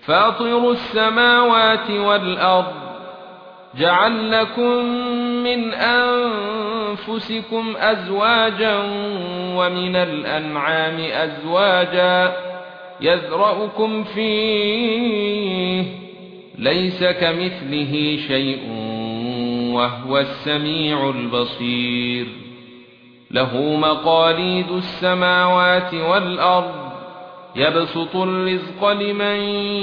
فاطر السماوات والأرض جعل لكم من أنفسكم أزواجا ومن الأنعام أزواجا يذرأكم فيه ليس كمثله شيء وهو السميع البصير له مقاليد السماوات والأرض يبسط الرزق لمن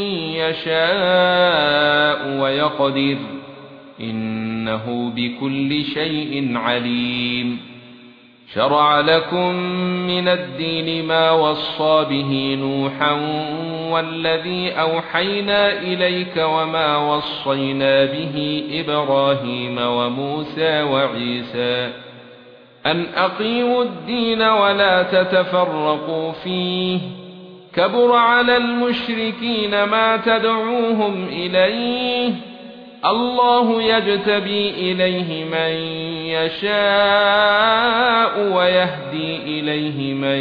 يشاء ويقدر إنه بكل شيء عليم شرع لكم من الدين ما وصى به نوحا والذي أوحينا إليك وما وصينا به إبراهيم وموسى وعيسى أن أقيموا الدين ولا تتفرقوا فيه كبر على المشركين ما تدعوهم إليه الله يجتبي إليه من يشاء ويهدي إليه من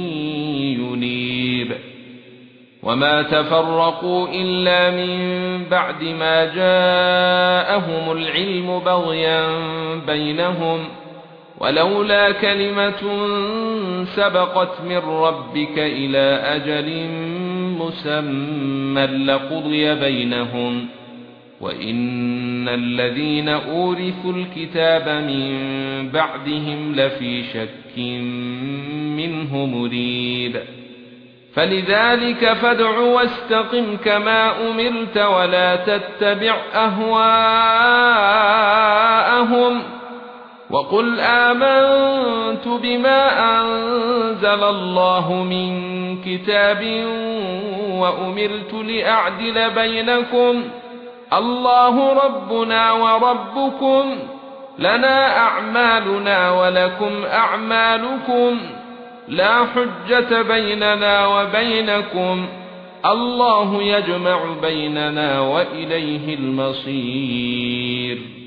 ينيب وما تفرقوا إلا من بعد ما جاءهم العلم بغيا بينهم ولولا كلمة سبقت من ربك إلى أجل مسمى لقضي بينهم وإن الذين أورثوا الكتاب من بعدهم لفي شك منه مريب فلذلك فادع واستقم كما أمرت ولا تتبع أهواءهم وقل آمنت بما أنزل الله من كتاب وأمرت لأعدل بينكم الله ربنا وربكم لنا أعمالنا ولكم أعمالكم لا حجة بيننا وبينكم الله يجمع بيننا وإليه المصير